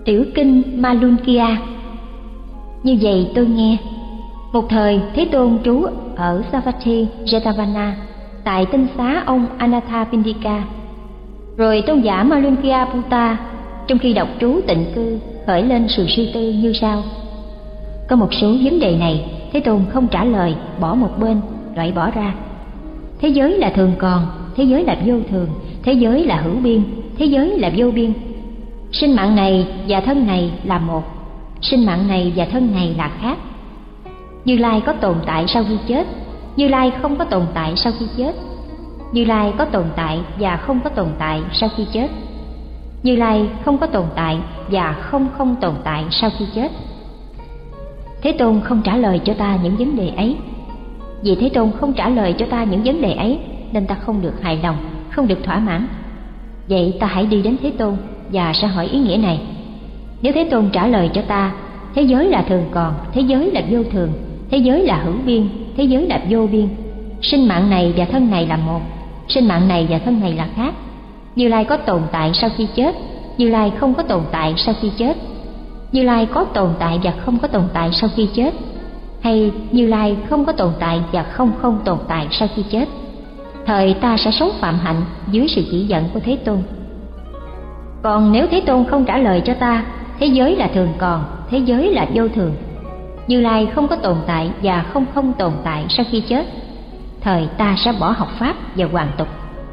Tiểu kinh Malunkia. Như vậy tôi nghe, một thời Thế Tôn trú ở Savatthi Jetavana tại tinh xá ông Anathapindika. Rồi tôn giả Malunkia Butta trong khi đọc trú tịnh cư khởi lên sự suy tư như sau: có một số vấn đề này Thế Tôn không trả lời, bỏ một bên, loại bỏ ra. Thế giới là thường còn, thế giới là vô thường, thế giới là hữu biên, thế giới là vô biên. Sinh mạng này và thân này là một, sinh mạng này và thân này là khác. Như Lai có tồn tại sau khi chết, Như Lai không có tồn tại sau khi chết. Như Lai có tồn tại và không có tồn tại sau khi chết. Như Lai không có tồn tại và không tồn tại sau khi chết. Thế Tôn không trả lời cho ta những vấn đề ấy. Vì Thế Tôn không trả lời cho ta những vấn đề ấy nên ta không được hài lòng, không được thỏa mãn. Vậy ta hãy đi đến Thế Tôn và sẽ hỏi ý nghĩa này. Nếu Thế Tôn trả lời cho ta thế giới là thường còn, thế giới là vô thường, thế giới là hữu biên, thế giới là vô biên, sinh mạng này và thân này là một, sinh mạng này và thân này là khác. Như Lai có tồn tại sau khi chết, Như Lai không có tồn tại sau khi chết. Như Lai có tồn tại và không có tồn tại sau khi chết, hay Như Lai không có tồn tại và không tồn tại sau khi chết, thời ta sẽ sống phạm hạnh dưới sự chỉ dẫn của Thế Tôn. Còn nếu Thế Tôn không trả lời cho ta thế giới là thường còn, thế giới là vô thường, Như Lai không có tồn tại và không tồn tại sau khi chết, thời ta sẽ bỏ học pháp và hoàn tục.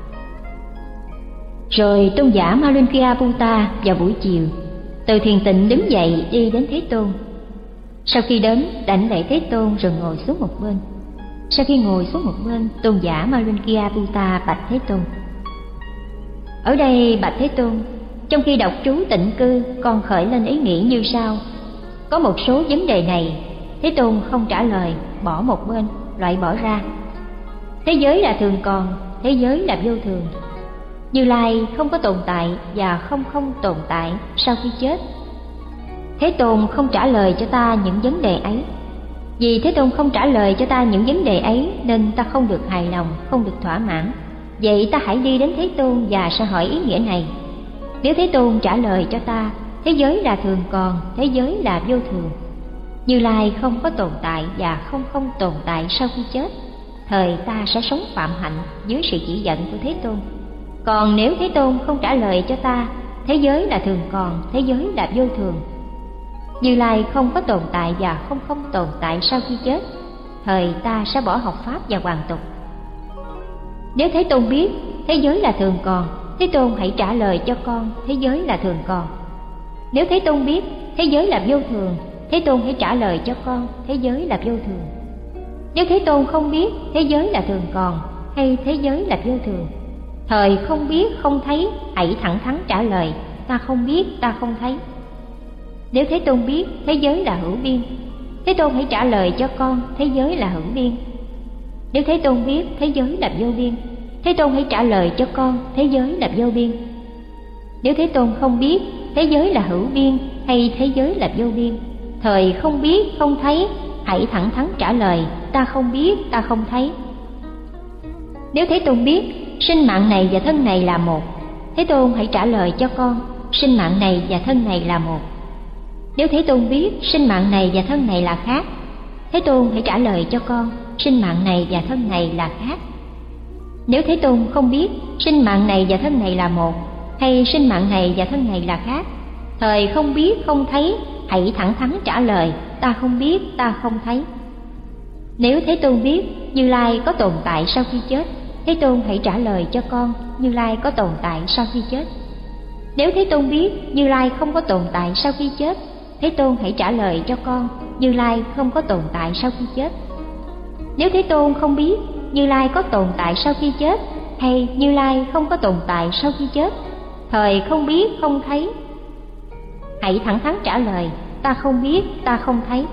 Rồi tôn giả Malunkia Butta vào buổi chiều từ thiền tịnh đứng dậy đi đến Thế Tôn. Sau khi đến, đảnh lễ Thế Tôn rồi ngồi xuống một bên. Sau khi ngồi xuống một bên, tôn giả Malunkia Butta bạch Thế Tôn: ở đây bạch Thế Tôn, trong khi đọc trú tịnh cư, con khởi lên ý nghĩ như sau: có một số vấn đề này Thế Tôn không trả lời, bỏ một bên, loại bỏ ra. Thế giới là thường còn, thế giới là vô thường. Như Lai không có tồn tại và không tồn tại sau khi chết. Thế Tôn không trả lời cho ta những vấn đề ấy. Vì Thế Tôn không trả lời cho ta những vấn đề ấy nên ta không được hài lòng, không được thỏa mãn. Vậy ta hãy đi đến Thế Tôn và sẽ hỏi ý nghĩa này. Nếu Thế Tôn trả lời cho ta thế giới là thường còn, thế giới là vô thường, Như Lai không có tồn tại và không tồn tại sau khi chết, thời ta sẽ sống phạm hạnh dưới sự chỉ dẫn của Thế Tôn. Còn nếu Thế Tôn không trả lời cho ta thế giới là thường còn, thế giới là vô thường, Như Lai không có tồn tại và không tồn tại sau khi chết, thời ta sẽ bỏ học pháp và hoàn tục. Nếu Thế Tôn biết thế giới là thường còn, Thế Tôn hãy trả lời cho con thế giới là thường còn. Nếu Thế Tôn biết thế giới là vô thường, Thế Tôn hãy trả lời cho con thế giới là vô thường. Nếu Thế Tôn không biết thế giới là thường còn hay thế giới là vô thường, thời không biết không thấy, hãy thẳng thắn trả lời: ta không biết, ta không thấy. Nếu Thế Tôn biết thế giới là hữu biên, Thế Tôn hãy trả lời cho con thế giới là hữu biên. Nếu Thế Tôn biết thế giới là vô biên, Thế Tôn hãy trả lời cho con thế giới là vô biên. Nếu Thế Tôn không biết thế giới là hữu biên hay thế giới là vô biên, thời không biết không thấy, hãy thẳng thắn trả lời: ta không biết, ta không thấy. Nếu Thế Tôn biết sinh mạng này và thân này là một, Thế Tôn hãy trả lời cho con sinh mạng này và thân này là một. Nếu Thế Tôn biết sinh mạng này và thân này là khác, Thế Tôn hãy trả lời cho con sinh mạng này và thân này là khác. Nếu Thế Tôn không biết sinh mạng này và thân này là một, hay sinh mạng này và thân này là khác, thời không biết không thấy, hãy thẳng thắn trả lời: ta không biết, ta không thấy. Nếu Thế Tôn biết Như Lai có tồn tại sau khi chết, Thế Tôn hãy trả lời cho con Như Lai có tồn tại sau khi chết. Nếu Thế Tôn biết Như Lai không có tồn tại sau khi chết, Thế Tôn hãy trả lời cho con Như Lai không có tồn tại sau khi chết. Nếu Thế Tôn không biết Như Lai có tồn tại sau khi chết hay Như Lai không có tồn tại sau khi chết, thời không biết không thấy, hãy thẳng thắn trả lời: ta không biết, ta không thấy.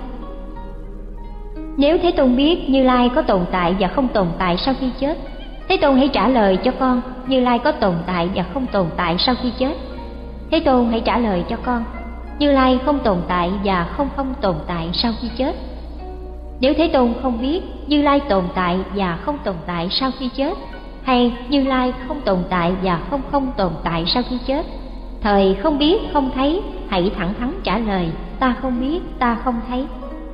Nếu Thế Tôn biết Như Lai có tồn tại và không tồn tại sau khi chết, Thế Tôn hãy trả lời cho con Như Lai có tồn tại và không tồn tại sau khi chết. Thế Tôn hãy trả lời cho con Như Lai không tồn tại và không tồn tại sau khi chết. Nếu Thế Tôn không biết Như Lai tồn tại và không tồn tại sau khi chết, hay Như Lai không tồn tại và không tồn tại sau khi chết, Thời không biết không thấy, hãy thẳng thắn trả lời, ta không biết, ta không thấy.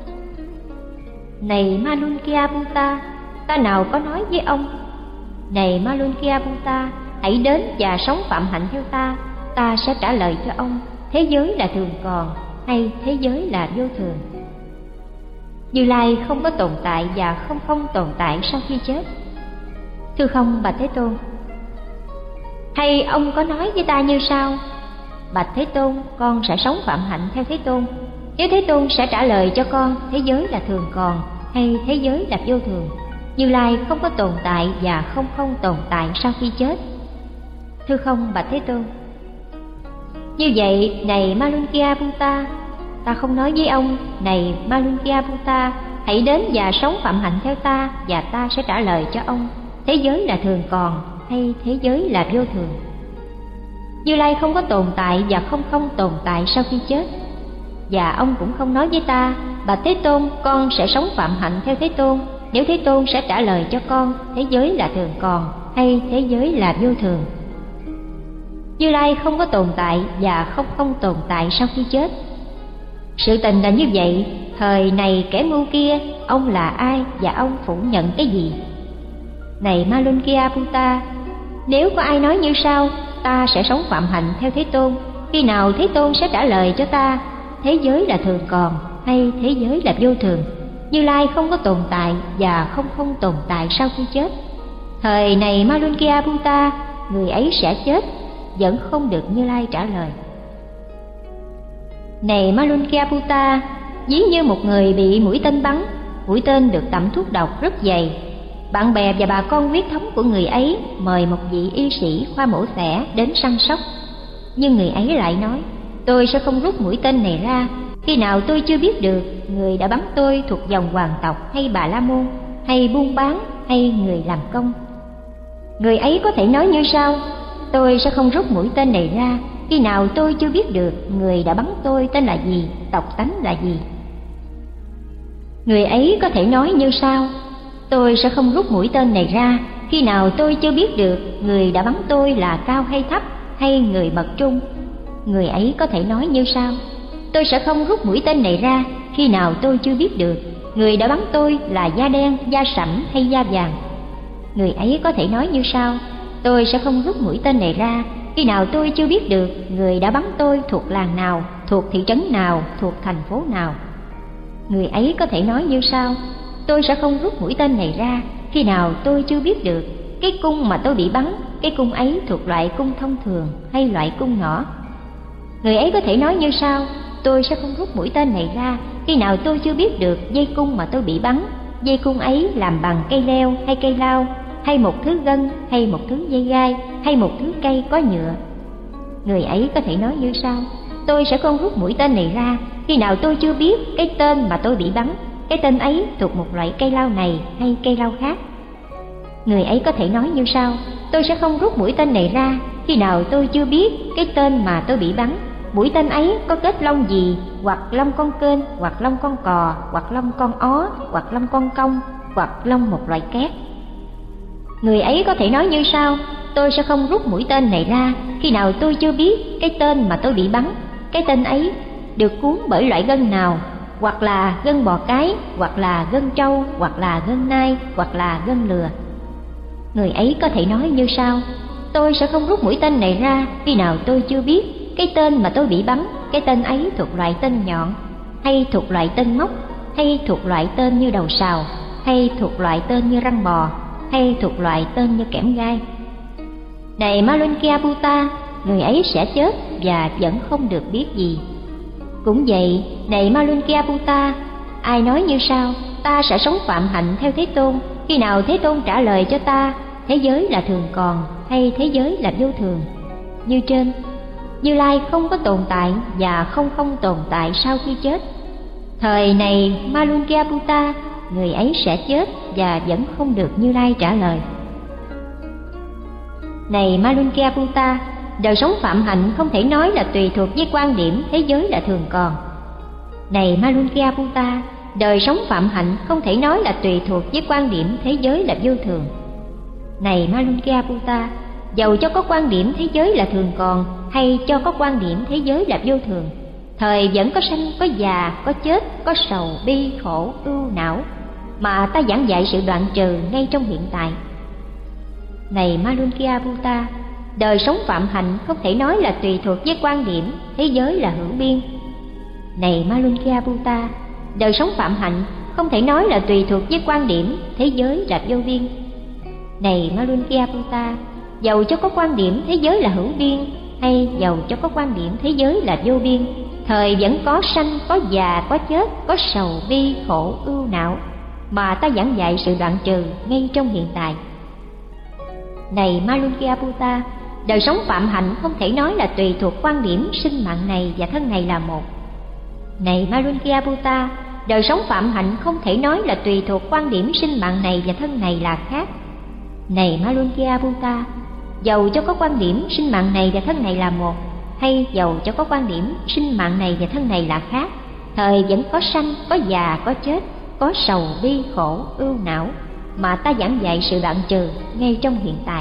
Này Malunkyabhuta, ta nào có nói với ông. Này Malunkyabhuta, hãy đến và sống phạm hạnh theo ta sẽ trả lời cho ông, thế giới là thường còn hay thế giới là vô thường. Như Lai không có tồn tại và không tồn tại sau khi chết. Thưa không bạch Thế Tôn. Hay ông có nói với ta như sau: bạch Thế Tôn, con sẽ sống phạm hạnh theo Thế Tôn. Nếu Thế Tôn sẽ trả lời cho con thế giới là thường còn hay thế giới là vô thường. Như Lai không có tồn tại và không tồn tại sau khi chết. Thưa không bạch Thế Tôn. Như vậy, này Malunkyabhuta, ta không nói với ông: này Malunkyabhuta, hãy đến và sống phạm hạnh theo ta và ta sẽ trả lời cho ông thế giới là thường còn hay thế giới là vô thường. Như Lai không có tồn tại và không tồn tại sau khi chết. Và ông cũng không nói với ta: bạch Thế Tôn, con sẽ sống phạm hạnh theo Thế Tôn. Nếu Thế Tôn sẽ trả lời cho con thế giới là thường còn hay thế giới là vô thường. Như Lai không có tồn tại và không tồn tại sau khi chết. Sự tình là như vậy. Thời này kẻ ngu kia, ông là ai và ông phủ nhận cái gì? Này Malunkyabhuta, nếu có ai nói như sau: ta sẽ sống phạm hạnh theo Thế Tôn, khi nào Thế Tôn sẽ trả lời cho ta thế giới là thường còn hay thế giới là vô thường. Như Lai không có tồn tại và không tồn tại sau khi chết. Thời này Malunkyabhuta, người ấy sẽ chết, vẫn không được Như Lai trả lời. Này Malunkyabhuta, ví như một người bị mũi tên bắn. Mũi tên được tẩm thuốc độc rất dày. Bạn bè và bà con huyết thống của người ấy mời một vị y sĩ khoa mổ xẻ đến săn sóc. Nhưng người ấy lại nói: tôi sẽ không rút mũi tên này ra khi nào tôi chưa biết được người đã bắn tôi thuộc dòng hoàng tộc hay Bà La Môn, hay buôn bán, hay người làm công. Người ấy có thể nói như sau: tôi sẽ không rút mũi tên này ra khi nào tôi chưa biết được người đã bắn tôi tên là gì, tộc tánh là gì. Người ấy có thể nói như sau: tôi sẽ không rút mũi tên này ra khi nào tôi chưa biết được người đã bắn tôi là cao hay thấp, hay người bậc trung. Người ấy có thể nói như sau: tôi sẽ không rút mũi tên này ra khi nào tôi chưa biết được người đã bắn tôi là da đen, da sẫm hay da vàng. Người ấy có thể nói như sau: tôi sẽ không rút mũi tên này ra khi nào tôi chưa biết được người đã bắn tôi thuộc làng nào, thuộc thị trấn nào, thuộc thành phố nào. Người ấy có thể nói như sau: tôi sẽ không rút mũi tên này ra khi nào tôi chưa biết được cái cung mà tôi bị bắn, cái cung ấy thuộc loại cung thông thường hay loại cung nhỏ. Người ấy có thể nói như sau: tôi sẽ không rút mũi tên này ra khi nào tôi chưa biết được dây cung mà tôi bị bắn, dây cung ấy làm bằng cây leo hay cây lao, hay một thứ gân, hay một thứ dây gai, hay một thứ cây có nhựa. Người ấy có thể nói như sau: tôi sẽ không rút mũi tên này ra khi nào tôi chưa biết cái tên mà tôi bị bắn, cái tên ấy thuộc một loại cây lao này hay cây lao khác. Người ấy có thể nói như sau: tôi sẽ không rút mũi tên này ra khi nào tôi chưa biết cái tên mà tôi bị bắn, mũi tên ấy có kết lông gì, hoặc lông con kên, hoặc lông con cò, hoặc lông con ó, hoặc lông con công, hoặc lông một loại két. Người ấy có thể nói như sau: tôi sẽ không rút mũi tên này ra khi nào tôi chưa biết cái tên mà tôi bị bắn, cái tên ấy được cuốn bởi loại gân nào, hoặc là gân bò cái, hoặc là gân trâu, hoặc là gân nai, hoặc là gân lừa. Người ấy có thể nói như sau: tôi sẽ không rút mũi tên này ra khi nào tôi chưa biết cái tên mà tôi bị bắn, cái tên ấy thuộc loại tên nhọn, hay thuộc loại tên móc, hay thuộc loại tên như đầu sào, hay thuộc loại tên như răng bò, hay thuộc loại tên như kẽm gai. Này Malunkyabhuta, người ấy sẽ chết và vẫn không được biết gì. Cũng vậy, này Malunkyabhuta, ai nói như sau: ta sẽ sống phạm hạnh theo Thế Tôn khi nào Thế Tôn trả lời cho ta thế giới là thường còn hay thế giới là vô thường. Như trên, Như Lai không có tồn tại và không tồn tại sau khi chết. Thời này Malunkyabhuta, người ấy sẽ chết và vẫn không được Như Lai trả lời. Này Malunkyabhuta, đời sống phạm hạnh không thể nói là tùy thuộc với quan điểm thế giới là thường còn. Này Malunkyabhuta, đời sống phạm hạnh không thể nói là tùy thuộc với quan điểm thế giới là vô thường. Này Malunkyabhuta, dầu cho có quan điểm thế giới là thường còn hay cho có quan điểm thế giới là vô thường, thời vẫn có sanh, có già, có chết, có sầu, bi, khổ, ưu, não, mà ta giảng dạy sự đoạn trừ ngay trong hiện tại. Này Malunkia Bhuta, đời sống phạm hạnh không thể nói là tùy thuộc với quan điểm thế giới là hữu biên. Này Malunkia Bhuta, đời sống phạm hạnh không thể nói là tùy thuộc với quan điểm thế giới là vô biên. Này Malunkia Bhuta, dầu cho có quan điểm thế giới là hữu biên hay dầu cho có quan điểm thế giới là vô biên, thời vẫn có sanh, có già, có chết, có sầu, bi, khổ, ưu, não, mà ta giảng dạy sự đoạn trừ ngay trong hiện tại. Này Malunkia Bhuta, đời sống phạm hạnh không thể nói là tùy thuộc quan điểm sinh mạng này và thân này là một. Này Malunkia Bhuta, đời sống phạm hạnh không thể nói là tùy thuộc quan điểm sinh mạng này và thân này là khác. Này Malunkia Bhuta, dầu cho có quan điểm sinh mạng này và thân này là một, hay dầu cho có quan điểm sinh mạng này và thân này là khác, thời vẫn có sanh, có già, có chết, có sầu, bi, khổ, ưu, não, mà ta giảng dạy sự đoạn trừ ngay trong hiện tại.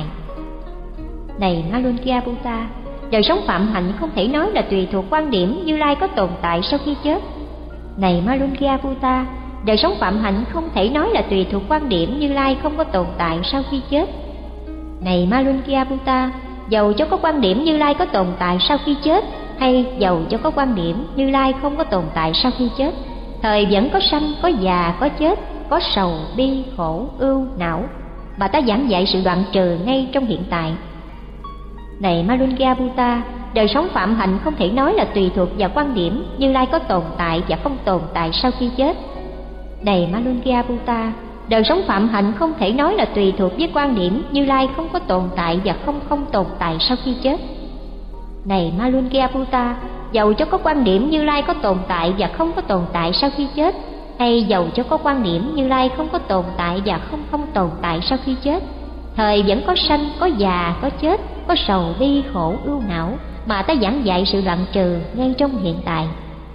Này Malunkia Bhuta, đời sống phạm hạnh không thể nói là tùy thuộc quan điểm Như Lai có tồn tại sau khi chết. Này Malunkia Bhuta, đời sống phạm hạnh không thể nói là tùy thuộc quan điểm Như Lai không có tồn tại sau khi chết. Này Malunkia Bhuta, dầu cho có quan điểm Như Lai có tồn tại sau khi chết hay dầu cho có quan điểm Như Lai không có tồn tại sau khi chết, thời vẫn có sanh, có già, có chết, có sầu, bi, khổ, ưu, não, mà ta giảng dạy sự đoạn trừ ngay trong hiện tại. Này Malunkia Bhuta, đời sống phạm hạnh không thể nói là tùy thuộc vào quan điểm Như Lai có tồn tại và không tồn tại sau khi chết. Này Malunkia Bhuta, đời sống phạm hạnh không thể nói là tùy thuộc với quan điểm Như Lai không có tồn tại và không tồn tại sau khi chết. Này Malunkia Bhuta, dầu cho có quan điểm Như Lai có tồn tại và không có tồn tại sau khi chết, hay dầu cho có quan điểm Như Lai không có tồn tại và không tồn tại sau khi chết, thời vẫn có sanh, có già, có chết, có sầu, bi, khổ, ưu, não, mà ta giảng dạy sự đoạn trừ ngay trong hiện tại.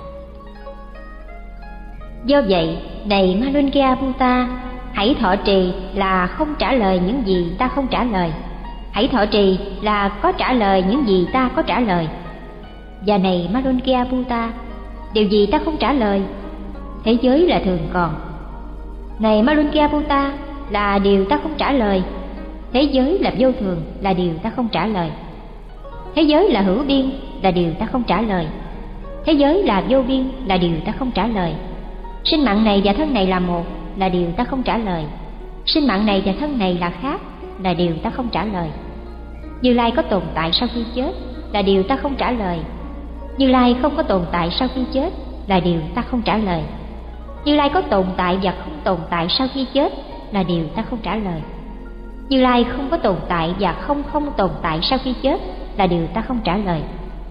Do vậy, này Malunkia Bhuta, hãy thọ trì là không trả lời những gì ta không trả lời, hãy thọ trì là có trả lời những gì ta có trả lời. Và này Malunkia Bhuta, điều gì ta không trả lời? Thế giới là thường còn. Này Malunkia Bhuta, là điều ta không trả lời. Thế giới là vô thường, là điều ta không trả lời. Thế giới là hữu biên, là điều ta không trả lời. Thế giới là vô biên, là điều ta không trả lời. Sinh mạng này và thân này là một, là điều ta không trả lời. Sinh mạng này và thân này là khác, là điều ta không trả lời. Như Lai có tồn tại sau khi chết, là điều ta không trả lời. Như Lai không có tồn tại sau khi chết, là điều ta không trả lời. Như Lai có tồn tại và không tồn tại sau khi chết, là điều ta không trả lời. Như Lai không có tồn tại và không tồn tại sau khi chết, là điều ta không trả lời.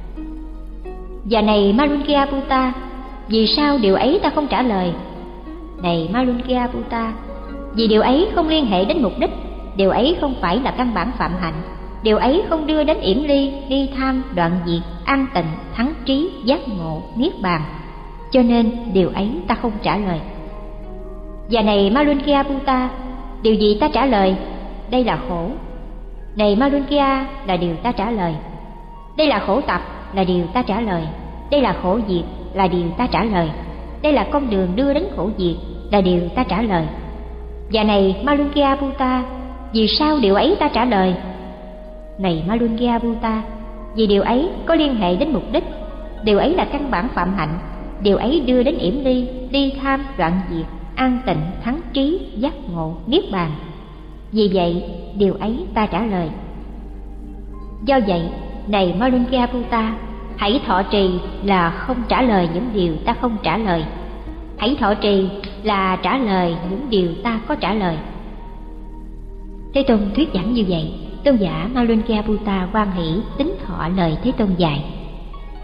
Và này Malunkia Bhuta, vì sao điều ấy ta không trả lời? Này Malunkia Bhuta, vì điều ấy không liên hệ đến mục đích, điều ấy không phải là căn bản phạm hạnh, điều ấy không đưa đến yểm ly, ly tham, đoạn diệt, an tịnh, thắng trí, giác ngộ, niết bàn, cho nên điều ấy ta không trả lời. Và này Malunkia Bhuta, điều gì ta trả lời? Đây là khổ. Này Malunkia, là điều ta trả lời. Đây là khổ tập, là điều ta trả lời. Đây là khổ diệt, là điều ta trả lời. Đây là con đường đưa đến khổ diệt, là điều ta trả lời. Và này Malunkia Bhuta, vì sao điều ấy ta trả lời? Này Malunkia Bhuta, vì điều ấy có liên hệ đến mục đích, điều ấy là căn bản phạm hạnh, điều ấy đưa đến yểm ly, ly tham, đoạn diệt, an tịnh, thắng trí, giác ngộ, niết bàn. Vì vậy, điều ấy ta trả lời. Do vậy, này Malunkia Bhuta, hãy thọ trì là không trả lời những điều ta không trả lời. Hãy thọ trì là trả lời những điều ta có trả lời. Thế Tôn thuyết giảng như vậy, tôn giả Malunkia Bhuta hoan hỷ tín thọ lời Thế Tôn dạy.